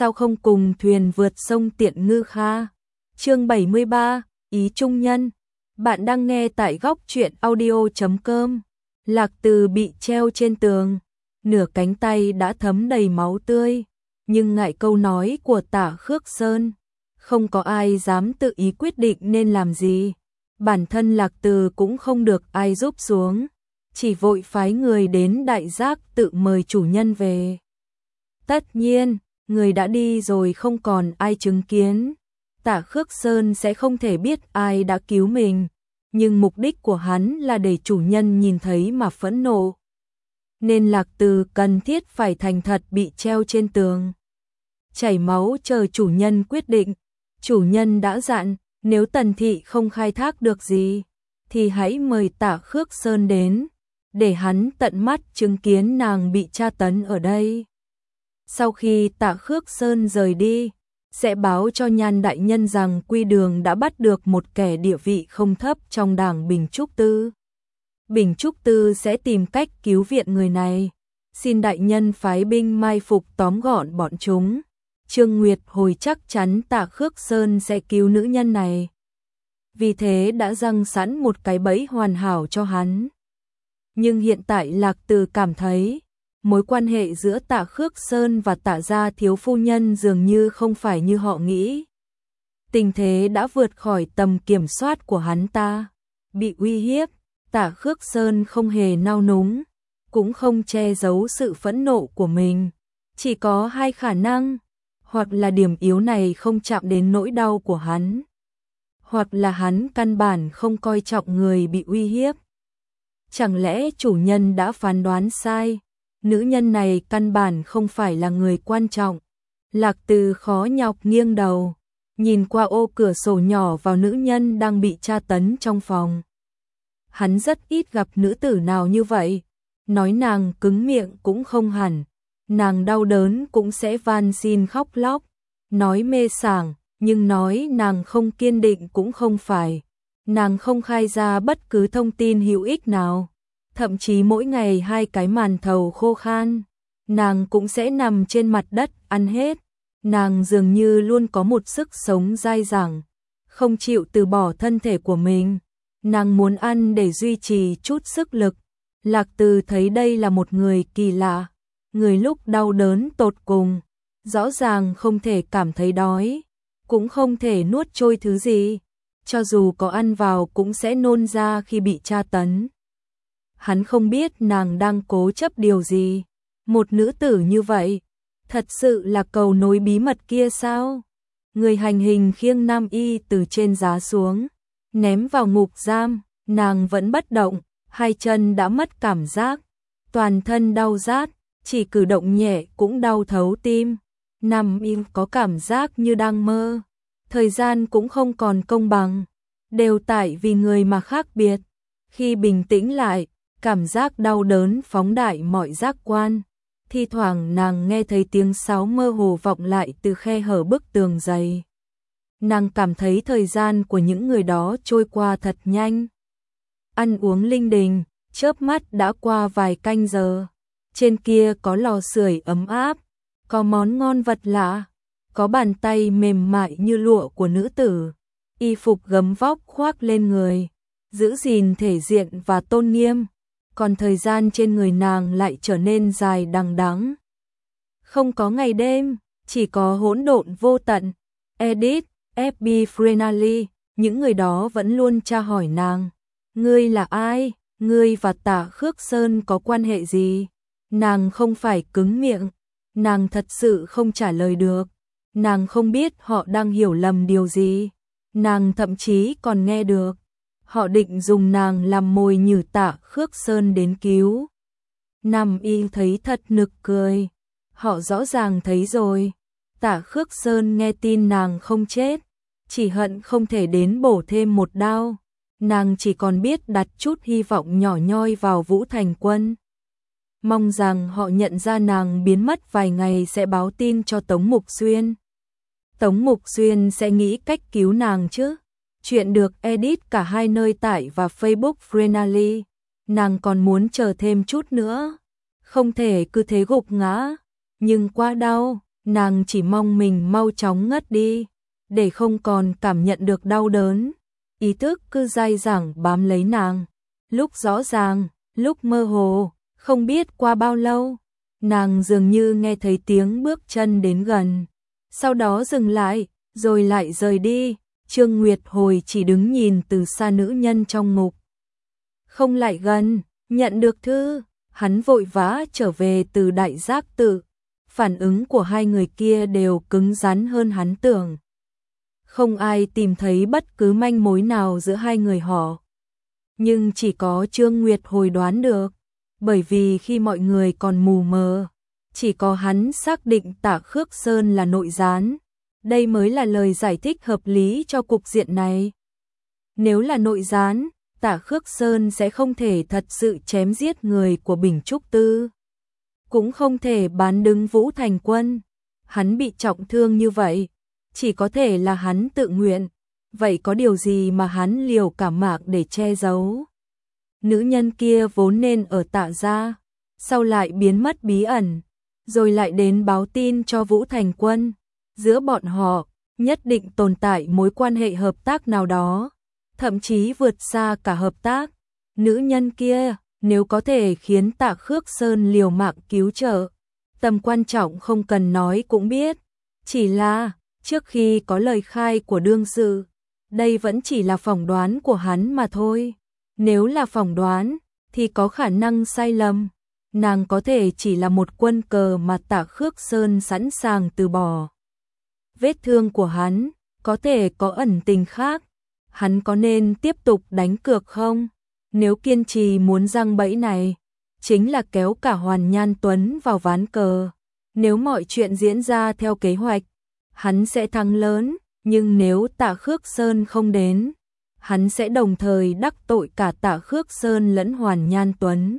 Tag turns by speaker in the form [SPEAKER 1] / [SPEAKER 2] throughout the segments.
[SPEAKER 1] sao không cùng thuyền vượt sông Tiện Ngư Kha. Chương 73, ý trung nhân. Bạn đang nghe tại góc truyện audio.com. Lạc Từ bị treo trên tường, nửa cánh tay đã thấm đầy máu tươi, nhưng ngại câu nói của Tạ Khước Sơn, không có ai dám tự ý quyết định nên làm gì. Bản thân Lạc Từ cũng không được ai giúp xuống, chỉ vội phái người đến Đại Giác tự mời chủ nhân về. Tất nhiên, người đã đi rồi không còn ai chứng kiến, Tạ Khước Sơn sẽ không thể biết ai đã cứu mình, nhưng mục đích của hắn là để chủ nhân nhìn thấy mà phẫn nộ. Nên Lạc Từ cần thiết phải thành thật bị treo trên tường, chảy máu chờ chủ nhân quyết định. Chủ nhân đã dặn, nếu Tần Thị không khai thác được gì, thì hãy mời Tạ Khước Sơn đến, để hắn tận mắt chứng kiến nàng bị tra tấn ở đây. Sau khi Tạ Khước Sơn rời đi, sẽ báo cho Nhan đại nhân rằng Quy Đường đã bắt được một kẻ địa vị không thấp trong đảng Bình Trúc Tư. Bình Trúc Tư sẽ tìm cách cứu viện người này, xin đại nhân phái binh mai phục tóm gọn bọn chúng. Trương Nguyệt hồi chắc chắn Tạ Khước Sơn sẽ cứu nữ nhân này, vì thế đã răng sẵn một cái bẫy hoàn hảo cho hắn. Nhưng hiện tại Lạc Từ cảm thấy mối quan hệ giữa Tạ Khước Sơn và Tạ gia thiếu phu nhân dường như không phải như họ nghĩ. Tình thế đã vượt khỏi tầm kiểm soát của hắn ta. Bị uy hiếp, Tạ Khước Sơn không hề nao núng, cũng không che giấu sự phẫn nộ của mình. Chỉ có hai khả năng, hoặc là điểm yếu này không chạm đến nỗi đau của hắn, hoặc là hắn căn bản không coi trọng người bị uy hiếp. Chẳng lẽ chủ nhân đã phán đoán sai? Nữ nhân này căn bản không phải là người quan trọng. Lạc Từ khó nhọc nghiêng đầu, nhìn qua ô cửa sổ nhỏ vào nữ nhân đang bị tra tấn trong phòng. Hắn rất ít gặp nữ tử nào như vậy, nói nàng cứng miệng cũng không hẳn, nàng đau đớn cũng sẽ van xin khóc lóc, nói mê sảng, nhưng nói nàng không kiên định cũng không phải. Nàng không khai ra bất cứ thông tin hữu ích nào. Thậm chí mỗi ngày 2 cái màn thầu khô khan, nàng cũng sẽ nằm trên mặt đất ăn hết. Nàng dường như luôn có một sức sống dai dẳng, không chịu từ bỏ thân thể của mình. Nàng muốn ăn để duy trì chút sức lực. Lạc Từ thấy đây là một người kỳ lạ, người lúc đau đớn tột cùng, rõ ràng không thể cảm thấy đói, cũng không thể nuốt trôi thứ gì, cho dù có ăn vào cũng sẽ nôn ra khi bị tra tấn. Hắn không biết nàng đang cố chấp điều gì. Một nữ tử như vậy, thật sự là cầu nối bí mật kia sao? Người hành hình khiêng Nam Y từ trên giá xuống, ném vào ngục giam, nàng vẫn bất động, hai chân đã mất cảm giác, toàn thân đau rát, chỉ cử động nhẹ cũng đau thấu tim. Nam Y có cảm giác như đang mơ, thời gian cũng không còn công bằng, đều tại vì người mà khác biệt. Khi bình tĩnh lại, cảm giác đau đớn phóng đại mọi giác quan. Thi thoảng nàng nghe thấy tiếng sáo mơ hồ vọng lại từ khe hở bức tường dày. Nàng cảm thấy thời gian của những người đó trôi qua thật nhanh. Ăn uống linh đình, chớp mắt đã qua vài canh giờ. Trên kia có lò sưởi ấm áp, có món ngon vật lạ, có bàn tay mềm mại như lụa của nữ tử, y phục gấm vóc khoác lên người, giữ gìn thể diện và tôn nghiêm. Còn thời gian trên người nàng lại trở nên dài đằng đẵng. Không có ngày đêm, chỉ có hỗn độn vô tận. Edith, FB Frenally, những người đó vẫn luôn tra hỏi nàng. Ngươi là ai? Ngươi và Tạ Khước Sơn có quan hệ gì? Nàng không phải cứng miệng. Nàng thật sự không trả lời được. Nàng không biết họ đang hiểu lầm điều gì. Nàng thậm chí còn nghe được họ định dùng nàng làm mồi nhử Tạ Khước Sơn đến cứu. Nam Y thấy thật nực cười. Họ rõ ràng thấy rồi. Tạ Khước Sơn nghe tin nàng không chết, chỉ hận không thể đến bổ thêm một đao. Nàng chỉ còn biết đặt chút hy vọng nhỏ nhoi vào Vũ Thành Quân, mong rằng họ nhận ra nàng biến mất vài ngày sẽ báo tin cho Tống Mục Xuyên. Tống Mục Xuyên sẽ nghĩ cách cứu nàng chứ. Chuyện được edit cả hai nơi tải và Facebook Frenally. Nàng còn muốn chờ thêm chút nữa, không thể cứ thế gục ngã, nhưng quá đau, nàng chỉ mong mình mau chóng ngất đi, để không còn cảm nhận được đau đớn. Ý thức cứ dai dẳng bám lấy nàng, lúc rõ ràng, lúc mơ hồ, không biết qua bao lâu, nàng dường như nghe thấy tiếng bước chân đến gần, sau đó dừng lại, rồi lại rời đi. Trương Nguyệt Hồi chỉ đứng nhìn từ xa nữ nhân trong ngục, không lại gần. Nhận được thư, hắn vội vã trở về từ Đại Giác Tự. Phản ứng của hai người kia đều cứng rắn hơn hắn tưởng. Không ai tìm thấy bất cứ manh mối nào giữa hai người họ. Nhưng chỉ có Trương Nguyệt Hồi đoán được, bởi vì khi mọi người còn mù mờ, chỉ có hắn xác định Tạ Khước Sơn là nội gián. Đây mới là lời giải thích hợp lý cho cục diện này. Nếu là nội gián, Tạ Khước Sơn sẽ không thể thật sự chém giết người của Bình Trúc Tư, cũng không thể bán đứng Vũ Thành Quân. Hắn bị trọng thương như vậy, chỉ có thể là hắn tự nguyện. Vậy có điều gì mà hắn liều cả mạng để che giấu? Nữ nhân kia vốn nên ở Tạ gia, sau lại biến mất bí ẩn, rồi lại đến báo tin cho Vũ Thành Quân. Giữa bọn họ nhất định tồn tại mối quan hệ hợp tác nào đó, thậm chí vượt xa cả hợp tác. Nữ nhân kia, nếu có thể khiến Tạ Khước Sơn liều mạng cứu trợ, tầm quan trọng không cần nói cũng biết. Chỉ là, trước khi có lời khai của đương sự, đây vẫn chỉ là phỏng đoán của hắn mà thôi. Nếu là phỏng đoán, thì có khả năng sai lầm. Nàng có thể chỉ là một quân cờ mà Tạ Khước Sơn sẵn sàng từ bỏ. Vết thương của hắn, có thể có ẩn tình khác. Hắn có nên tiếp tục đánh cược không? Nếu kiên trì muốn giăng bẫy này, chính là kéo cả Hoàn Nhan Tuấn vào ván cờ. Nếu mọi chuyện diễn ra theo kế hoạch, hắn sẽ thắng lớn. Nhưng nếu Tạ Khước Sơn không đến, hắn sẽ đồng thời đắc tội cả Tạ Khước Sơn lẫn Hoàn Nhan Tuấn.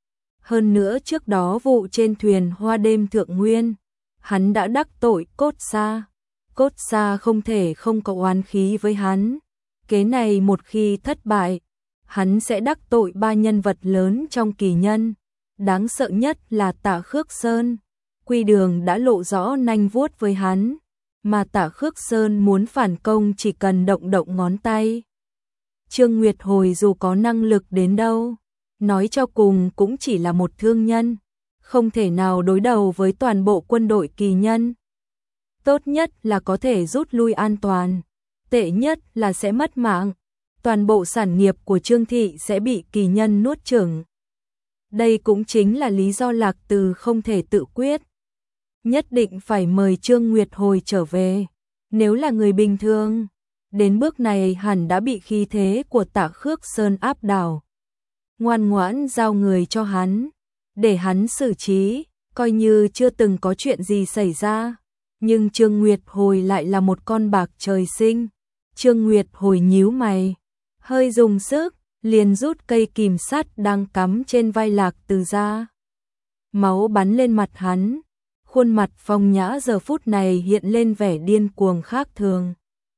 [SPEAKER 1] Hơn nữa trước đó vụ trên thuyền Hoa Đêm Thượng Nguyên, hắn đã đắc tội Cốt Sa. Cốt Sa không thể không có oán khí với hắn. Kế này một khi thất bại, hắn sẽ đắc tội ba nhân vật lớn trong kỳ nhân. Đáng sợ nhất là Tạ Khước Sơn. Quy Đường đã lộ rõ nanh vuốt với hắn, mà Tạ Khước Sơn muốn phản công chỉ cần động động ngón tay. Trương Nguyệt Hồi dù có năng lực đến đâu, nói cho cùng cũng chỉ là một thương nhân, không thể nào đối đầu với toàn bộ quân đội kỳ nhân. Tốt nhất là có thể rút lui an toàn, tệ nhất là sẽ mất mạng. Toàn bộ sản nghiệp của Trương thị sẽ bị kỳ nhân nuốt chửng. Đây cũng chính là lý do Lạc Từ không thể tự quyết. Nhất định phải mời Trương Nguyệt Hồi trở về. Nếu là người bình thường, đến bước này hẳn đã bị khí thế của Tạ Khước Sơn áp đảo. Ngoan ngoãn giao người cho hắn, để hắn xử trí, coi như chưa từng có chuyện gì xảy ra. Nhưng Trương Nguyệt Hồi lại là một con bạc trời sinh. Trương Nguyệt Hồi nhíu mày, hơi dùng sức, liền rút cây kìm sắt đang cắm trên vai Lạc Từ ra. Máu bắn lên mặt hắn, khuôn mặt Phong Nhã giờ phút này hiện lên vẻ điên cuồng khác thường.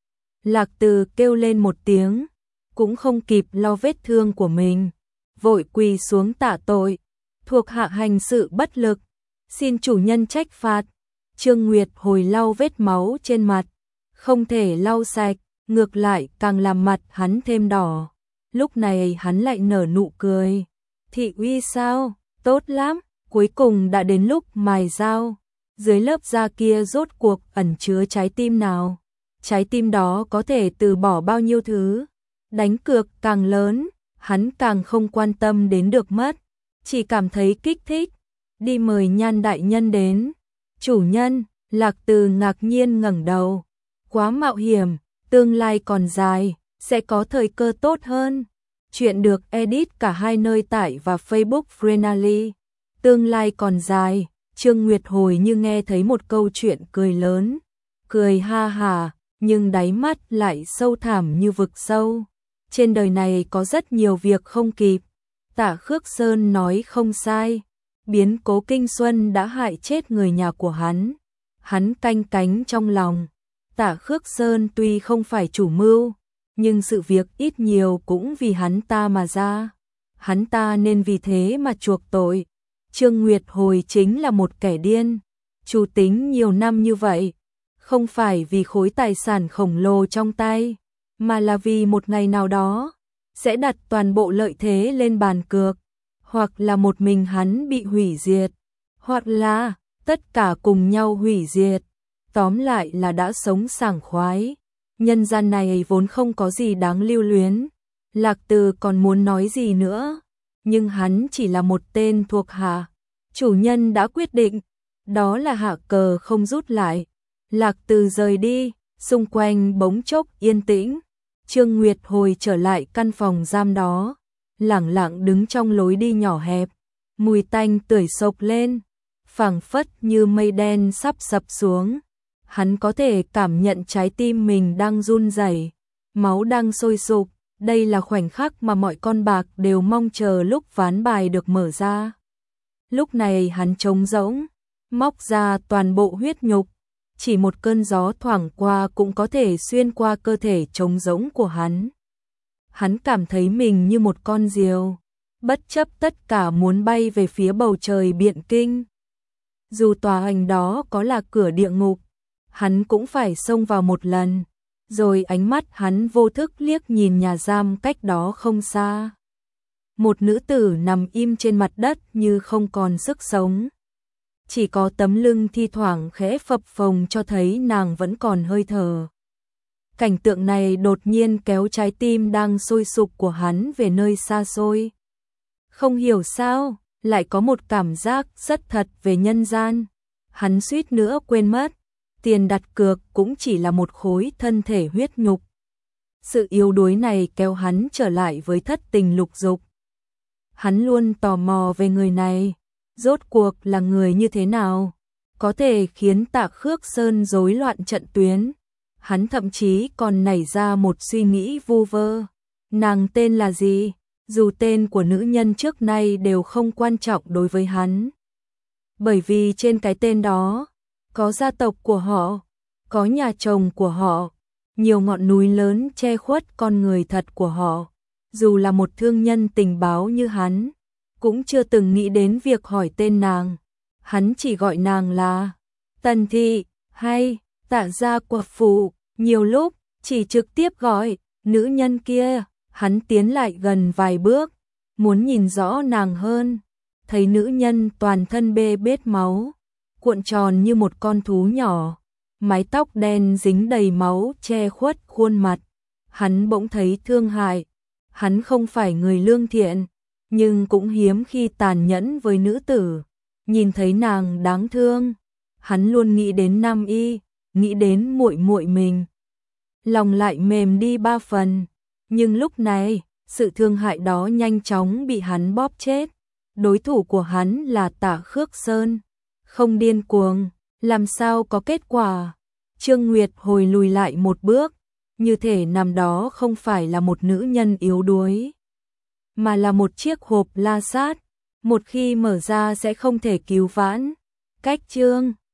[SPEAKER 1] Lạc Từ kêu lên một tiếng, cũng không kịp lau vết thương của mình, vội quỳ xuống tạ tội, thuộc hạ hành sự bất lực, xin chủ nhân trách phạt. Trương Nguyệt Hồi lau vết máu trên mặt, không thể lau sạch, ngược lại càng làm mặt hắn thêm đỏ. Lúc này hắn lại nở nụ cười. Thị uy sao? Tốt lắm, cuối cùng đã đến lúc mài dao. Dưới lớp da kia rốt cuộc ẩn chứa trái tim nào? Trái tim đó có thể từ bỏ bao nhiêu thứ? Đánh cược càng lớn, hắn càng không quan tâm đến được mất, chỉ cảm thấy kích thích. Đi mời Nhan đại nhân đến. Chủ nhân, Lạc Từ ngạc nhiên ngẩng đầu. Quá mạo hiểm, tương lai còn dài, sẽ có thời cơ tốt hơn. Chuyện được edit cả hai nơi tải và Facebook Frenally. Tương lai còn dài, Trương Nguyệt Hồi như nghe thấy một câu chuyện cười lớn. Cười ha hả, nhưng đáy mắt lại sâu thẳm như vực sâu. Trên đời này có rất nhiều việc không kịp. Tạ Khước Sơn nói không sai. Biến cố Kinh Xuân đã hại chết người nhà của hắn. Hắn canh cánh trong lòng. Tạ Khước Sơn tuy không phải chủ mưu, nhưng sự việc ít nhiều cũng vì hắn ta mà ra. Hắn ta nên vì thế mà chuộc tội. Trương Nguyệt Hồi chính là một kẻ điên. Chủ tính nhiều năm như vậy, không phải vì khối tài sản khổng lồ trong tay, mà là vì một ngày nào đó sẽ đặt toàn bộ lợi thế lên bàn cược, hoặc là một mình hắn bị hủy diệt, hoặc là tất cả cùng nhau hủy diệt. Tóm lại là đã sống sảng khoái. Nhân gian này vốn không có gì đáng lưu luyến. Lạc Từ còn muốn nói gì nữa, nhưng hắn chỉ là một tên thuộc hạ. Chủ nhân đã quyết định, đó là hạ cờ không rút lại. Lạc Từ rời đi, xung quanh bỗng chốc yên tĩnh. Trương Nguyệt hồi trở lại căn phòng giam đó, lẳng lặng đứng trong lối đi nhỏ hẹp, mùi tanh tưởi sộc lên, phảng phất như mây đen sắp sập xuống. Hắn có thể cảm nhận trái tim mình đang run rẩy, máu đang sôi sục. Đây là khoảnh khắc mà mọi con bạc đều mong chờ lúc ván bài được mở ra. Lúc này hắn trống rỗng, móc ra toàn bộ huyết nhục, chỉ một cơn gió thoảng qua cũng có thể xuyên qua cơ thể trống rỗng của hắn. Hắn cảm thấy mình như một con diều, bất chấp tất cả muốn bay về phía bầu trời Biện Kinh. Dù tòa hành đó có là cửa địa ngục, hắn cũng phải xông vào một lần. Rồi ánh mắt hắn vô thức liếc nhìn nhà giam cách đó không xa. Một nữ tử nằm im trên mặt đất như không còn sức sống. Chỉ có tấm lưng thi thoảng khẽ phập phồng cho thấy nàng vẫn còn hơi thở. Cảnh tượng này đột nhiên kéo trái tim đang sôi sục của hắn về nơi xa xôi. Không hiểu sao, lại có một cảm giác rất thật về nhân gian. Hắn suýt nữa quên mất, tiền đặt cược cũng chỉ là một khối thân thể huyết nhục. Sự yếu đuối này kéo hắn trở lại với thất tình lục dục. Hắn luôn tò mò về người này, rốt cuộc là người như thế nào, có thể khiến Tạ Khước Sơn rối loạn trận tuyến. Hắn thậm chí còn nảy ra một suy nghĩ vu vơ. Nàng tên là gì? Dù tên của nữ nhân trước nay đều không quan trọng đối với hắn. Bởi vì trên cái tên đó, có gia tộc của họ, có nhà chồng của họ, nhiều ngọn núi lớn che khuất con người thật của họ. Dù là một thương nhân tình báo như hắn, cũng chưa từng nghĩ đến việc hỏi tên nàng. Hắn chỉ gọi nàng là Tần Thị hay Tạ Gia Quả Phụ. Nhiều lúc chỉ trực tiếp gọi nữ nhân kia. Hắn tiến lại gần vài bước, muốn nhìn rõ nàng hơn. Thấy nữ nhân toàn thân bê bết máu, cuộn tròn như một con thú nhỏ, mái tóc đen dính đầy máu che khuất khuôn mặt. Hắn bỗng thấy thương hại. Hắn không phải người lương thiện, nhưng cũng hiếm khi tàn nhẫn với nữ tử. Nhìn thấy nàng đáng thương, hắn luôn nghĩ đến Nam Y, nghĩ đến muội muội mình. Lòng lại mềm đi ba phần, nhưng lúc này, sự thương hại đó nhanh chóng bị hắn bóp chết. Đối thủ của hắn là Tạ Khước Sơn, không điên cuồng, làm sao có kết quả. Trương Nguyệt hồi lùi lại một bước, như thể nằm đó không phải là một nữ nhân yếu đuối, mà là một chiếc hộp la sát, một khi mở ra sẽ không thể cứu vãn. Cách chương